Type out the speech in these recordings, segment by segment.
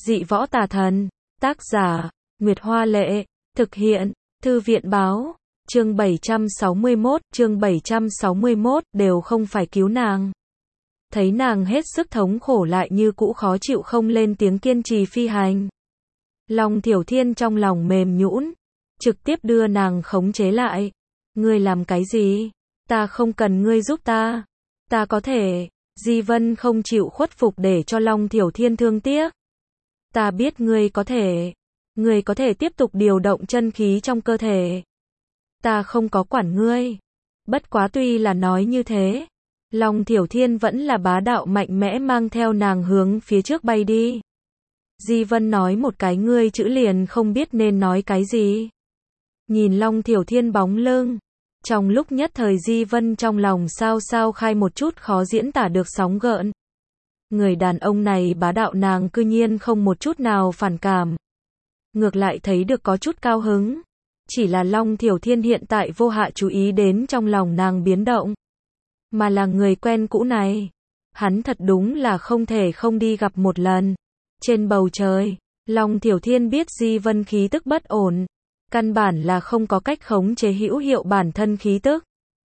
Dị võ tà thần, tác giả, Nguyệt Hoa Lệ, thực hiện, Thư viện báo, chương 761, đều không phải cứu nàng. Thấy nàng hết sức thống khổ lại như cũ khó chịu không lên tiếng kiên trì phi hành. Long Thiểu Thiên trong lòng mềm nhũn, trực tiếp đưa nàng khống chế lại. Ngươi làm cái gì? Ta không cần ngươi giúp ta. Ta có thể. Di Vân không chịu khuất phục để cho Long Thiểu Thiên thương tiếc. Ta biết ngươi có thể. Ngươi có thể tiếp tục điều động chân khí trong cơ thể. Ta không có quản ngươi. Bất quá tuy là nói như thế, Long Thiểu Thiên vẫn là bá đạo mạnh mẽ mang theo nàng hướng phía trước bay đi. Di Vân nói một cái ngươi chữ liền không biết nên nói cái gì. Nhìn Long Thiểu Thiên bóng lưng, trong lúc nhất thời Di Vân trong lòng sao sao khai một chút khó diễn tả được sóng gợn. Người đàn ông này bá đạo nàng cư nhiên không một chút nào phản cảm. Ngược lại thấy được có chút cao hứng. Chỉ là Long Thiểu Thiên hiện tại vô hạ chú ý đến trong lòng nàng biến động. Mà là người quen cũ này. Hắn thật đúng là không thể không đi gặp một lần. Trên bầu trời, Long Thiểu Thiên biết Di Vân khí tức bất ổn. Căn bản là không có cách khống chế hữu hiệu bản thân khí tức.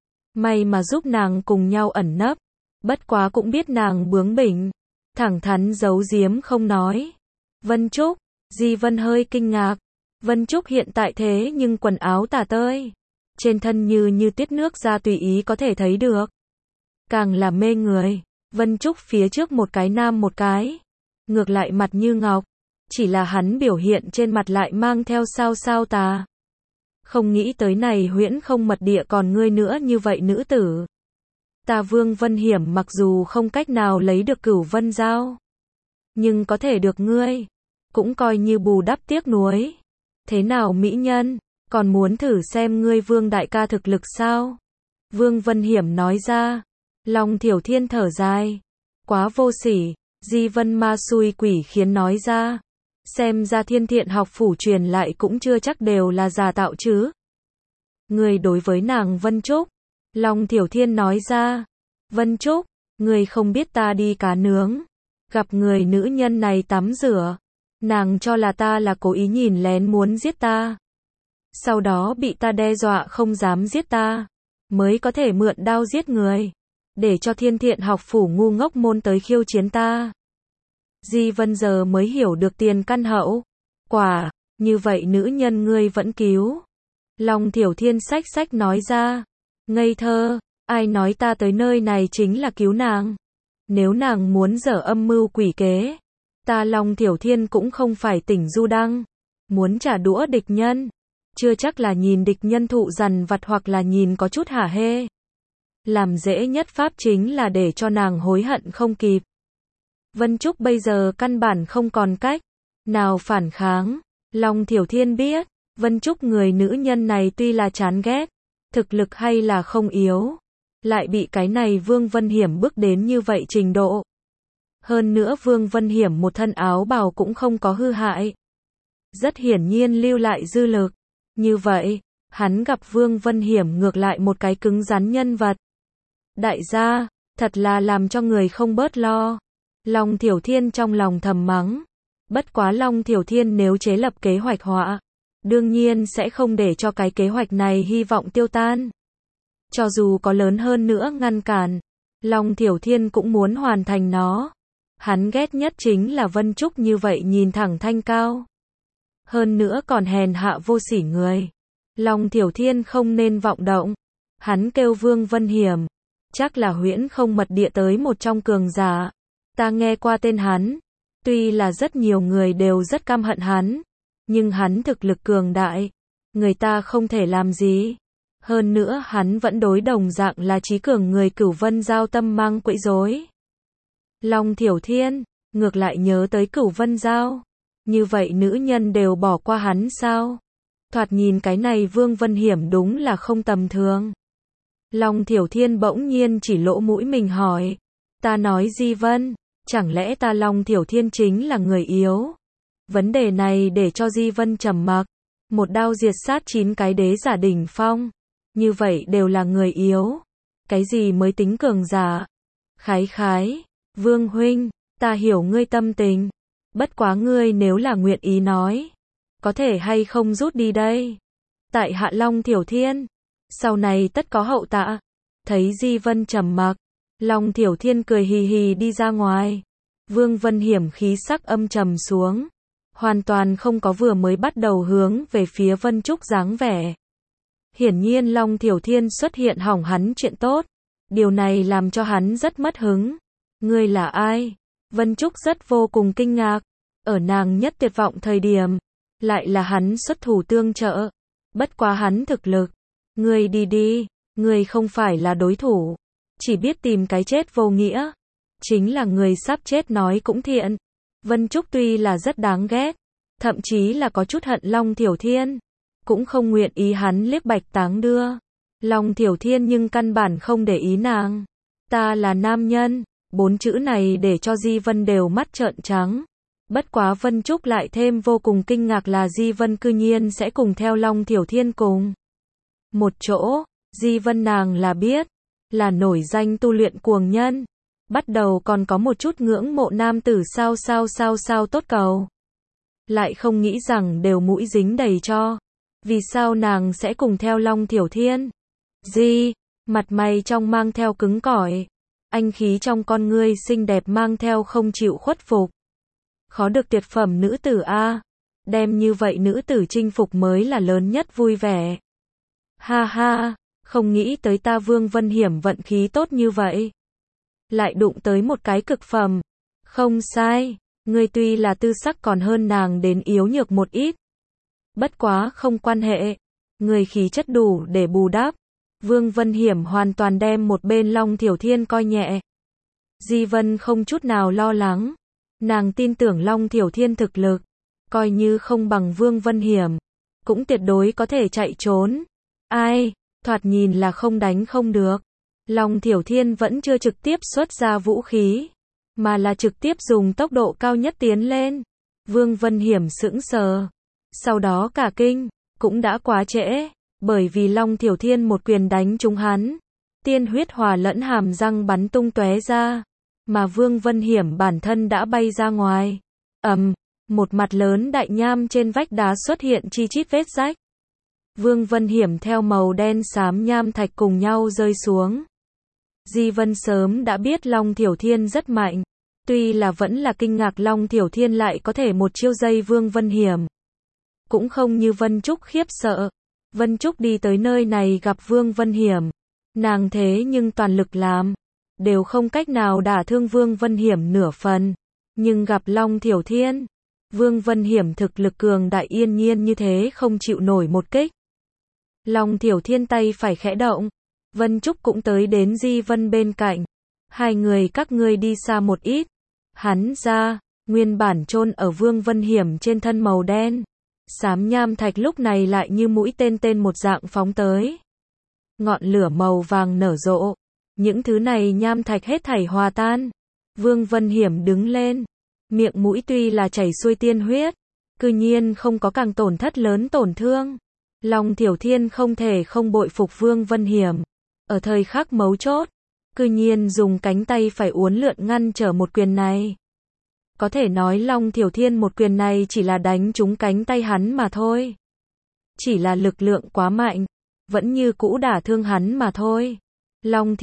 May mà giúp nàng cùng nhau ẩn nấp. Bất quá cũng biết nàng bướng bỉnh. Thẳng thắn giấu giếm không nói. Vân Trúc, Di Vân hơi kinh ngạc. Vân Trúc hiện tại thế nhưng quần áo tả tơi. Trên thân như tiết nước ra tùy ý có thể thấy được. Càng là mê người. Vân Trúc phía trước một cái nam một cái. Ngược lại mặt như ngọc. Chỉ là hắn biểu hiện trên mặt lại mang theo sao sao tà. Không nghĩ tới này huyễn không mật địa còn ngươi nữa như vậy nữ tử. Ta Vương Vân Hiểm mặc dù không cách nào lấy được Cửu Vân Dao. Nhưng có thể được ngươi. Cũng coi như bù đắp tiếc nuối. Thế nào mỹ nhân, còn muốn thử xem ngươi Vương đại ca thực lực sao? Vương Vân Hiểm nói ra. Long Thiểu Thiên thở dài. Quá vô sỉ, Di Vân ma xui quỷ khiến nói ra. Xem ra Thiên Thiện học phủ truyền lại cũng chưa chắc đều là giả tạo chứ. Người đối với nàng Vân Trúc. Long Thiểu Thiên nói ra. Vân Trúc, người không biết ta đi cá nướng. Gặp người nữ nhân này tắm rửa. Nàng cho là ta là cố ý nhìn lén muốn giết ta. Sau đó bị ta đe dọa không dám giết ta. Mới có thể mượn đao giết người. Để cho Thiên Thiện học phủ ngu ngốc môn tới khiêu chiến ta. Di Vân giờ mới hiểu được tiền căn hậu. Quả, như vậy nữ nhân ngươi vẫn cứu. Long Thiểu Thiên sách nói ra. Ngây thơ, ai nói ta tới nơi này chính là cứu nàng. Nếu nàng muốn dở âm mưu quỷ kế. Ta Long Thiểu Thiên cũng không phải tỉnh du đăng. Muốn trả đũa địch nhân. Chưa chắc là nhìn địch nhân thụ dằn vặt hoặc là nhìn có chút hả hê. Làm dễ nhất pháp chính là để cho nàng hối hận không kịp. Vân Trúc bây giờ căn bản không còn cách nào phản kháng. Long Thiểu Thiên biết, Vân Trúc người nữ nhân này tuy là chán ghét, thực lực hay là không yếu, lại bị cái này Vương Vân Hiểm bước đến như vậy trình độ. Hơn nữa Vương Vân Hiểm một thân áo bào cũng không có hư hại. Rất hiển nhiên lưu lại dư lực. Như vậy, hắn gặp Vương Vân Hiểm ngược lại một cái cứng rắn nhân vật. Đại gia, thật là làm cho người không bớt lo. Long Thiểu Thiên trong lòng thầm mắng. Bất quá Long Thiểu Thiên nếu chế lập kế hoạch họa, đương nhiên sẽ không để cho cái kế hoạch này hy vọng tiêu tan. Cho dù có lớn hơn nữa ngăn cản, Long Thiểu Thiên cũng muốn hoàn thành nó. Hắn ghét nhất chính là Vân Trúc như vậy nhìn thẳng thanh cao. Hơn nữa còn hèn hạ vô sỉ người. Long Thiểu Thiên không nên vọng động. Hắn kêu Vương Vân Hiểm. Chắc là huyễn không mật địa tới một trong cường giả. Ta nghe qua tên hắn. Tuy là rất nhiều người đều rất căm hận hắn. Nhưng hắn thực lực cường đại. Người ta không thể làm gì. Hơn nữa hắn vẫn đối đồng dạng là trí cường người Cửu Vân Giao tâm mang quấy rối. Long Thiểu Thiên, ngược lại nhớ tới Cửu Vân Giao. Như vậy nữ nhân đều bỏ qua hắn sao? Thoạt nhìn cái này Vương Vân Hiểm đúng là không tầm thường. Long Thiểu Thiên bỗng nhiên chỉ lỗ mũi mình hỏi. Ta nói Di Vân, chẳng lẽ ta Long Thiểu Thiên chính là người yếu? Vấn đề này để cho Di Vân trầm mặc. Một đao diệt sát 9 cái đế giả đỉnh phong. Như vậy đều là người yếu. Cái gì mới tính cường giả? Khái, Vương huynh, ta hiểu ngươi tâm tình. Bất quá ngươi nếu là nguyện ý nói, có thể hay không rút đi đây. Tại hạ Long Thiểu Thiên, sau này tất có hậu tạ. Thấy Di Vân trầm mặc, Long Thiểu Thiên cười hì hì đi ra ngoài. Vương Vân Hiểm khí sắc âm trầm xuống, hoàn toàn không có vừa mới bắt đầu hướng về phía Vân Trúc dáng vẻ. Hiển nhiên Long Thiểu Thiên xuất hiện hỏng hắn chuyện tốt, điều này làm cho hắn rất mất hứng. Ngươi là ai? Vân Trúc rất vô cùng kinh ngạc, ở nàng nhất tuyệt vọng thời điểm, lại là hắn xuất thủ tương trợ. Bất quá hắn thực lực, ngươi đi đi, ngươi không phải là đối thủ, chỉ biết tìm cái chết vô nghĩa, chính là người sắp chết nói cũng thiện. Vân Trúc tuy là rất đáng ghét, thậm chí là có chút hận Long Thiểu Thiên, cũng không nguyện ý hắn liếc bạch táng đưa. Long Thiểu Thiên nhưng căn bản không để ý nàng. Ta là nam nhân, 4 chữ này để cho Di Vân đều mắt trợn trắng. Bất quá Vân Trúc lại thêm vô cùng kinh ngạc là Di Vân cư nhiên sẽ cùng theo Long Thiểu Thiên cùng một chỗ. Di Vân nàng là biết, là nổi danh tu luyện cuồng nhân. Bắt đầu còn có một chút ngưỡng mộ nam tử sao tốt cầu. Lại không nghĩ rằng đều mũi dính đầy cho. Vì sao nàng sẽ cùng theo Long Thiểu Thiên? Di, mặt mày trong mang theo cứng cỏi, anh khí trong con ngươi xinh đẹp mang theo không chịu khuất phục. Khó được tuyệt phẩm nữ tử a, đem như vậy nữ tử chinh phục mới là lớn nhất vui vẻ. Ha ha, không nghĩ tới ta Vương Vân Hiểm vận khí tốt như vậy. Lại đụng tới một cái cực phẩm. Không sai, ngươi tuy là tư sắc còn hơn nàng đến yếu nhược một ít. Bất quá không quan hệ, người khí chất đủ để bù đắp. Vương Vân Hiểm hoàn toàn đem một bên Long Thiểu Thiên coi nhẹ. Di Vân không chút nào lo lắng, nàng tin tưởng Long Thiểu Thiên thực lực, coi như không bằng Vương Vân Hiểm, cũng tuyệt đối có thể chạy trốn. Ai, thoạt nhìn là không đánh không được. Long Thiểu Thiên vẫn chưa trực tiếp xuất ra vũ khí, mà là trực tiếp dùng tốc độ cao nhất tiến lên. Vương Vân Hiểm sững sờ, sau đó cả kinh, cũng đã quá trễ, bởi vì Long Thiểu Thiên một quyền đánh trúng hắn, tiên huyết hòa lẫn hàm răng bắn tung tóe ra, mà Vương Vân Hiểm bản thân đã bay ra ngoài. Một mặt lớn đại nham trên vách đá xuất hiện chi chít vết rách. Vương Vân Hiểm theo màu đen xám nham thạch cùng nhau rơi xuống. Di Vân sớm đã biết Long Thiểu Thiên rất mạnh, tuy là vẫn là kinh ngạc Long Thiểu Thiên lại có thể một chiêu dây Vương Vân Hiểm. Cũng không như Vân Trúc khiếp sợ. Vân Trúc đi tới nơi này gặp Vương Vân Hiểm, nàng thế nhưng toàn lực làm, đều không cách nào đả thương Vương Vân Hiểm nửa phần. Nhưng gặp Long Thiểu Thiên, Vương Vân Hiểm thực lực cường đại yên nhiên như thế không chịu nổi một kích. Long Thiểu Thiên tay phải khẽ động, Vân Trúc cũng tới đến Di Vân bên cạnh. Hai người các ngươi đi xa một ít. Hắn ra, nguyên bản chôn ở Vương Vân Hiểm trên thân màu đen. Xám nham thạch lúc này lại như mũi tên một dạng phóng tới. Ngọn lửa màu vàng nở rộ. Những thứ này nham thạch hết thảy hòa tan. Vương Vân Hiểm đứng lên. Miệng mũi tuy là chảy xuôi tiên huyết, cư nhiên không có càng tổn thất lớn tổn thương. Long Thiểu Thiên không thể không bội phục Vương Vân Hiểm. Ở thời khắc mấu chốt, cư nhiên dùng cánh tay phải uốn lượn ngăn trở một quyền này. Có thể nói Long Thiểu Thiên một quyền này chỉ là đánh trúng cánh tay hắn mà thôi. Chỉ là lực lượng quá mạnh, vẫn như cũ đả thương hắn mà thôi. Long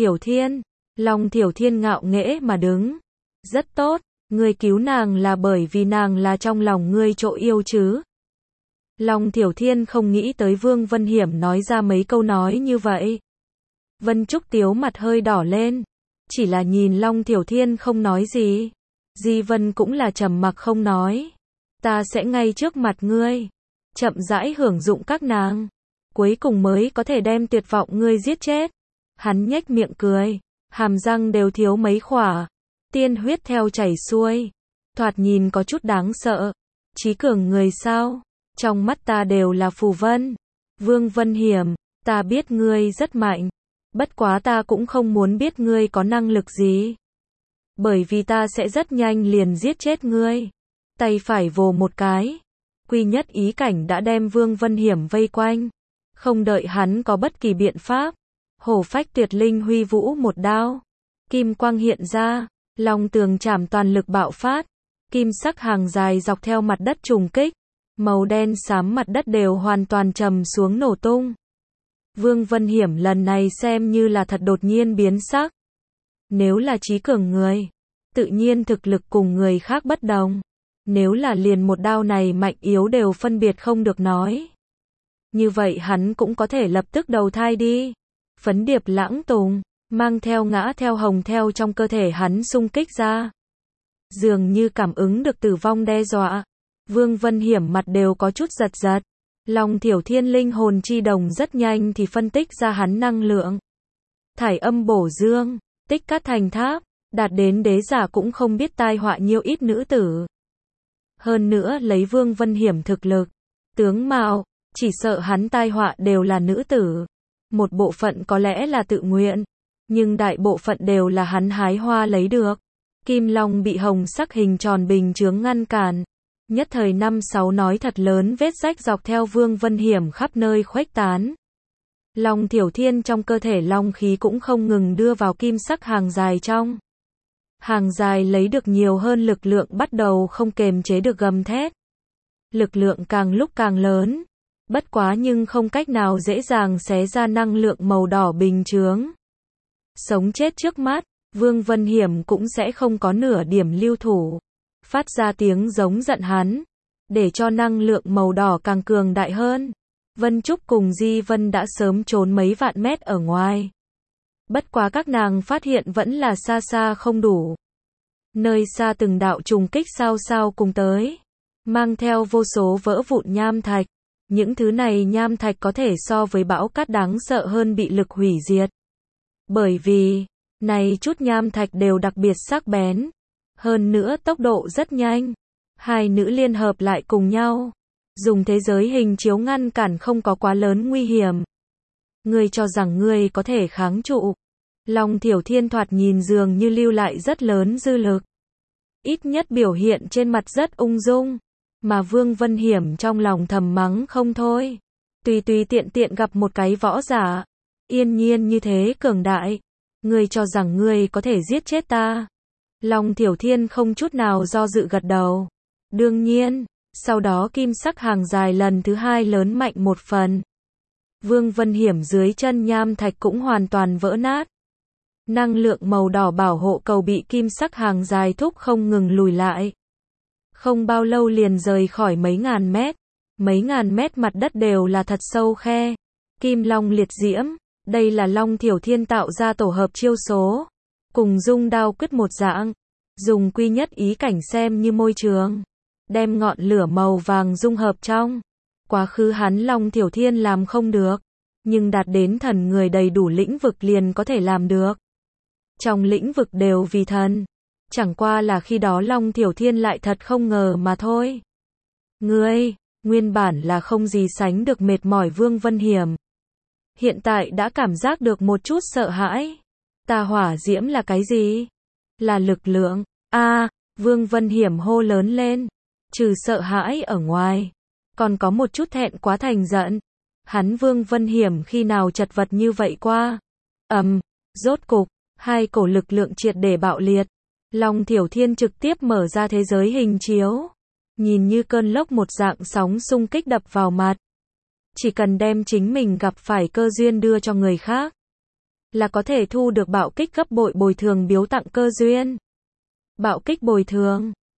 Thiểu Thiên ngạo nghễ mà đứng. Rất tốt, ngươi cứu nàng là bởi vì nàng là trong lòng ngươi chỗ yêu chứ. Long Thiểu Thiên không nghĩ tới Vương Vân Hiểm nói ra mấy câu nói như vậy. Vân Trúc Tiếu mặt hơi đỏ lên, chỉ là nhìn Long Thiểu Thiên không nói gì. Di Vân cũng là trầm mặc không nói. Ta sẽ ngay trước mặt ngươi, chậm rãi hưởng dụng các nàng, cuối cùng mới có thể đem tuyệt vọng ngươi giết chết. Hắn nhếch miệng cười, hàm răng đều thiếu mấy khỏa, tiên huyết theo chảy xuôi, thoạt nhìn có chút đáng sợ. Chí cường người sao? Trong mắt ta đều là phù vân. Vương Vân Hiểm, ta biết ngươi rất mạnh, bất quá ta cũng không muốn biết ngươi có năng lực gì. Bởi vì ta sẽ rất nhanh liền giết chết ngươi. Tay phải vồ một cái, quy nhất ý cảnh đã đem Vương Vân Hiểm vây quanh. Không đợi hắn có bất kỳ biện pháp, hổ phách tuyệt linh huy vũ một đao, kim quang hiện ra, long tường trảm toàn lực bạo phát. kim sắc hàng dài dọc theo mặt đất trùng kích, màu đen xám mặt đất đều hoàn toàn trầm xuống nổ tung. Vương Vân Hiểm lần này xem như là thật đột nhiên biến sắc. Nếu là trí cường người, tự nhiên thực lực cùng người khác bất đồng. Nếu là liền một đao này mạnh yếu đều phân biệt không được nói. Như vậy hắn cũng có thể lập tức đầu thai đi. Phấn điệp lãng tùng, mang theo ngã theo hồng theo trong cơ thể hắn xung kích ra. Dường như cảm ứng được tử vong đe dọa. Vương Vân Hiểm mặt đều có chút giật giật. Long Thiểu Thiên linh hồn chi đồng rất nhanh thì phân tích ra hắn năng lượng. Thải âm bổ dương, tích cát thành tháp, đạt đến đế giả cũng không biết tai họa nhiêu ít nữ tử. Hơn nữa lấy Vương Vân Hiểm thực lực, tướng mạo, chỉ sợ hắn tai họa đều là nữ tử. Một bộ phận có lẽ là tự nguyện, nhưng đại bộ phận đều là hắn hái hoa lấy được. Kim Long bị hồng sắc hình tròn bình chướng ngăn cản. Nhất thời 5-6 nói thật lớn vết rách dọc theo Vương Vân Hiểm khắp nơi khuếch tán. Long Thiểu Thiên trong cơ thể long khí cũng không ngừng đưa vào kim sắc hàng dài trong. Hàng dài lấy được nhiều hơn lực lượng bắt đầu không kềm chế được gầm thét. Lực lượng càng lúc càng lớn. Bất quá nhưng không cách nào dễ dàng xé ra năng lượng màu đỏ bình chướng. Sống chết trước mắt, Vương Vân Hiểm cũng sẽ không có nửa điểm lưu thủ. Phát ra tiếng giống giận hắn, để cho năng lượng màu đỏ càng cường đại hơn. Vân Trúc cùng Di Vân đã sớm trốn mấy vạn mét ở ngoài. Bất quá các nàng phát hiện vẫn là xa xa không đủ. Nơi xa từng đạo trùng kích sao sao cùng tới, mang theo vô số vỡ vụn nham thạch. Những thứ này nham thạch có thể so với bão cát đáng sợ hơn bị lực hủy diệt. Bởi vì, này chút nham thạch đều đặc biệt sắc bén. Hơn nữa tốc độ rất nhanh. Hai nữ liên hợp lại cùng nhau. Dùng thế giới hình chiếu ngăn cản không có quá lớn nguy hiểm. Ngươi cho rằng ngươi có thể kháng trụ. Long Thiểu Thiên thoạt nhìn dường như lưu lại rất lớn dư lực. Ít nhất biểu hiện trên mặt rất ung dung. Mà Vương Vân Hiểm trong lòng thầm mắng không thôi. Tùy tùy tiện tiện gặp một cái võ giả. Yên nhiên như thế cường đại. Ngươi cho rằng ngươi có thể giết chết ta. Long Thiểu Thiên không chút nào do dự gật đầu. Đương nhiên, sau đó kim sắc hàng dài lần thứ hai lớn mạnh một phần. Vương Vân Hiểm dưới chân nham thạch cũng hoàn toàn vỡ nát. Năng lượng màu đỏ bảo hộ cầu bị kim sắc hàng dài thúc không ngừng lùi lại. Không bao lâu liền rời khỏi mấy ngàn mét. Mấy ngàn mét mặt đất đều là thật sâu khe. Kim Long liệt diễm, đây là Long Thiểu Thiên tạo ra tổ hợp chiêu số. Cùng dung đao quyết một dạng. Dùng quy nhất ý cảnh xem như môi trường. Đem ngọn lửa màu vàng dung hợp trong. Quá khứ hắn Long Thiểu Thiên làm không được. Nhưng đạt đến thần người đầy đủ lĩnh vực liền có thể làm được. Trong lĩnh vực đều vì thần. Chẳng qua là khi đó Long Thiểu Thiên lại thật không ngờ mà thôi. Ngươi, nguyên bản là không gì sánh được mệt mỏi Vương Vân Hiểm. Hiện tại đã cảm giác được một chút sợ hãi. Tà hỏa diễm là cái gì? Là lực lượng. Vương Vân Hiểm hô lớn lên. Trừ sợ hãi ở ngoài. Còn có một chút thẹn quá thành giận. Hắn Vương Vân Hiểm khi nào chật vật như vậy qua. Rốt cục, hai cổ lực lượng triệt để bạo liệt. Long Thiểu Thiên trực tiếp mở ra thế giới hình chiếu. Nhìn như cơn lốc một dạng sóng xung kích đập vào mặt. Chỉ cần đem chính mình gặp phải cơ duyên đưa cho người khác. Là có thể thu được bạo kích gấp bội bồi thường biếu tặng cơ duyên. Bạo kích bồi thường.